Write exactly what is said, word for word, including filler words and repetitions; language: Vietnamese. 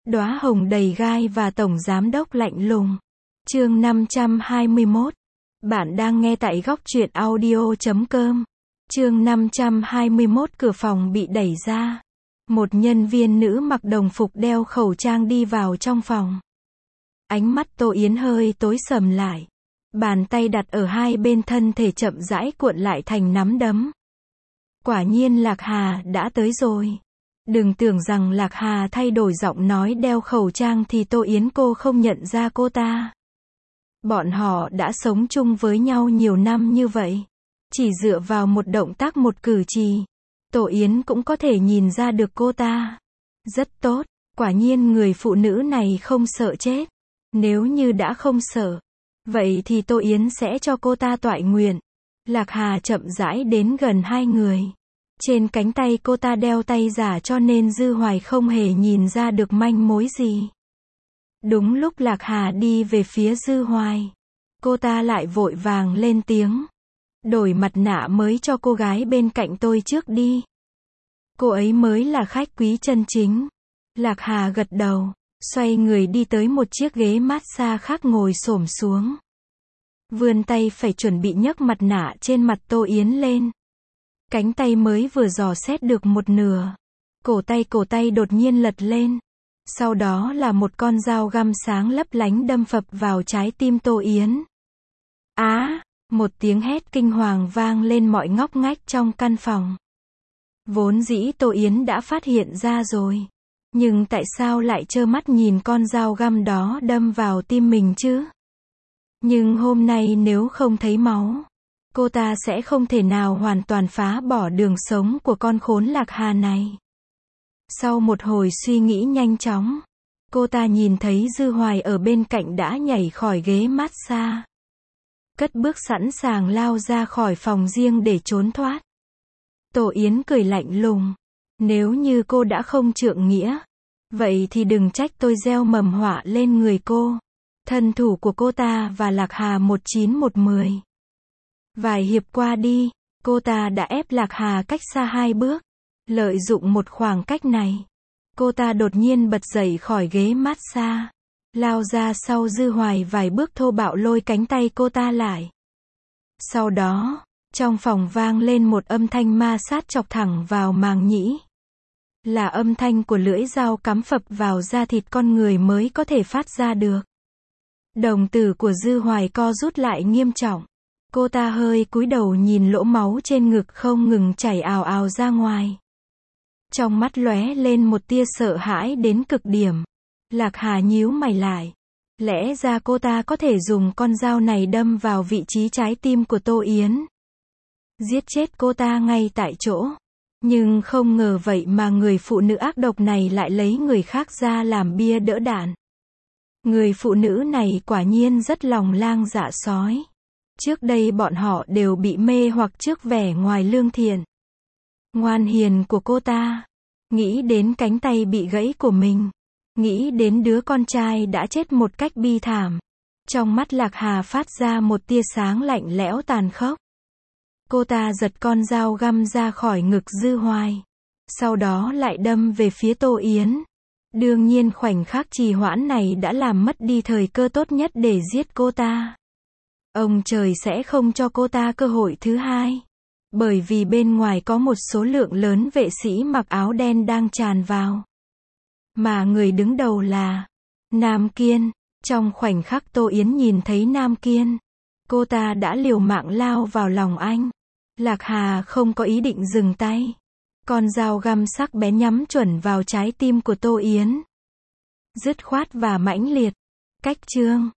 Đóa hồng đầy gai và tổng giám đốc lạnh lùng. Chương năm trăm hai mươi mốt. Bạn đang nghe tại góc truyện audio chấm com. Chương năm trăm hai mươi mốt. Cửa phòng bị đẩy ra. Một nhân viên nữ mặc đồng phục đeo khẩu trang đi vào trong phòng. Ánh mắt Tô Yến hơi tối sầm lại. Bàn tay đặt ở hai bên thân thể chậm rãi cuộn lại thành nắm đấm. Quả nhiên Lạc Hà đã tới rồi. Đừng tưởng rằng Lạc Hà thay đổi giọng nói đeo khẩu trang thì Tô Yến cô không nhận ra cô ta. Bọn họ đã sống chung với nhau nhiều năm như vậy. Chỉ dựa vào một động tác một cử chỉ, Tô Yến cũng có thể nhìn ra được cô ta. Rất tốt, quả nhiên người phụ nữ này không sợ chết. Nếu như đã không sợ, vậy thì Tô Yến sẽ cho cô ta toại nguyện. Lạc Hà chậm rãi đến gần hai người. Trên cánh tay cô ta đeo tay giả cho nên Dư Hoài không hề nhìn ra được manh mối gì. Đúng lúc Lạc Hà đi về phía Dư Hoài, cô ta lại vội vàng lên tiếng. Đổi mặt nạ mới cho cô gái bên cạnh tôi trước đi. Cô ấy mới là khách quý chân chính. Lạc Hà gật đầu, xoay người đi tới một chiếc ghế massage khác ngồi xổm xuống. Vươn tay phải chuẩn bị nhấc mặt nạ trên mặt Tô Yến lên. Cánh tay mới vừa dò xét được một nửa. Cổ tay cổ tay đột nhiên lật lên. Sau đó là một con dao găm sáng lấp lánh đâm phập vào trái tim Tô Yến. Á, một tiếng hét kinh hoàng vang lên mọi ngóc ngách trong căn phòng. Vốn dĩ Tô Yến đã phát hiện ra rồi. Nhưng tại sao lại trơ mắt nhìn con dao găm đó đâm vào tim mình chứ? Nhưng hôm nay nếu không thấy máu, cô ta sẽ không thể nào hoàn toàn phá bỏ đường sống của con khốn Lạc Hà này. Sau một hồi suy nghĩ nhanh chóng, cô ta nhìn thấy Dư Hoài ở bên cạnh đã nhảy khỏi ghế massage. Cất bước sẵn sàng lao ra khỏi phòng riêng để trốn thoát. Tô Yến cười lạnh lùng. Nếu như cô đã không trượng nghĩa, vậy thì đừng trách tôi gieo mầm họa lên người cô. Thân thủ của cô ta và Lạc Hà một chín một mười. Vài hiệp qua đi, cô ta đã ép Lạc Hà cách xa hai bước. Lợi dụng một khoảng cách này, cô ta đột nhiên bật dậy khỏi ghế massage, lao ra sau Dư Hoài vài bước thô bạo lôi cánh tay cô ta lại. Sau đó, trong phòng vang lên một âm thanh ma sát chọc thẳng vào màng nhĩ. Là âm thanh của lưỡi dao cắm phập vào da thịt con người mới có thể phát ra được. Đồng tử của Dư Hoài co rút lại nghiêm trọng. Cô ta hơi cúi đầu nhìn lỗ máu trên ngực không ngừng chảy ào ào ra ngoài. Trong mắt lóe lên một tia sợ hãi đến cực điểm. Lạc Hà nhíu mày lại. Lẽ ra cô ta có thể dùng con dao này đâm vào vị trí trái tim của Tô Yến. Giết chết cô ta ngay tại chỗ. Nhưng không ngờ vậy mà người phụ nữ ác độc này lại lấy người khác ra làm bia đỡ đạn. Người phụ nữ này quả nhiên rất lòng lang dạ sói. Trước đây bọn họ đều bị mê hoặc trước vẻ ngoài lương thiện, ngoan hiền của cô ta. Nghĩ đến cánh tay bị gãy của mình. Nghĩ đến đứa con trai đã chết một cách bi thảm. Trong mắt Lạc Hà phát ra một tia sáng lạnh lẽo tàn khốc. Cô ta giật con dao găm ra khỏi ngực Dư Hoài. Sau đó lại đâm về phía Tô Yến. Đương nhiên khoảnh khắc trì hoãn này đã làm mất đi thời cơ tốt nhất để giết cô ta. Ông trời sẽ không cho cô ta cơ hội thứ hai. Bởi vì bên ngoài có một số lượng lớn vệ sĩ mặc áo đen đang tràn vào. Mà người đứng đầu là Nam Kiên. Trong khoảnh khắc Tô Yến nhìn thấy Nam Kiên, cô ta đã liều mạng lao vào lòng anh. Lạc Hà không có ý định dừng tay. Con dao găm sắc bén nhắm chuẩn vào trái tim của Tô Yến. Dứt khoát và mãnh liệt. Cách chương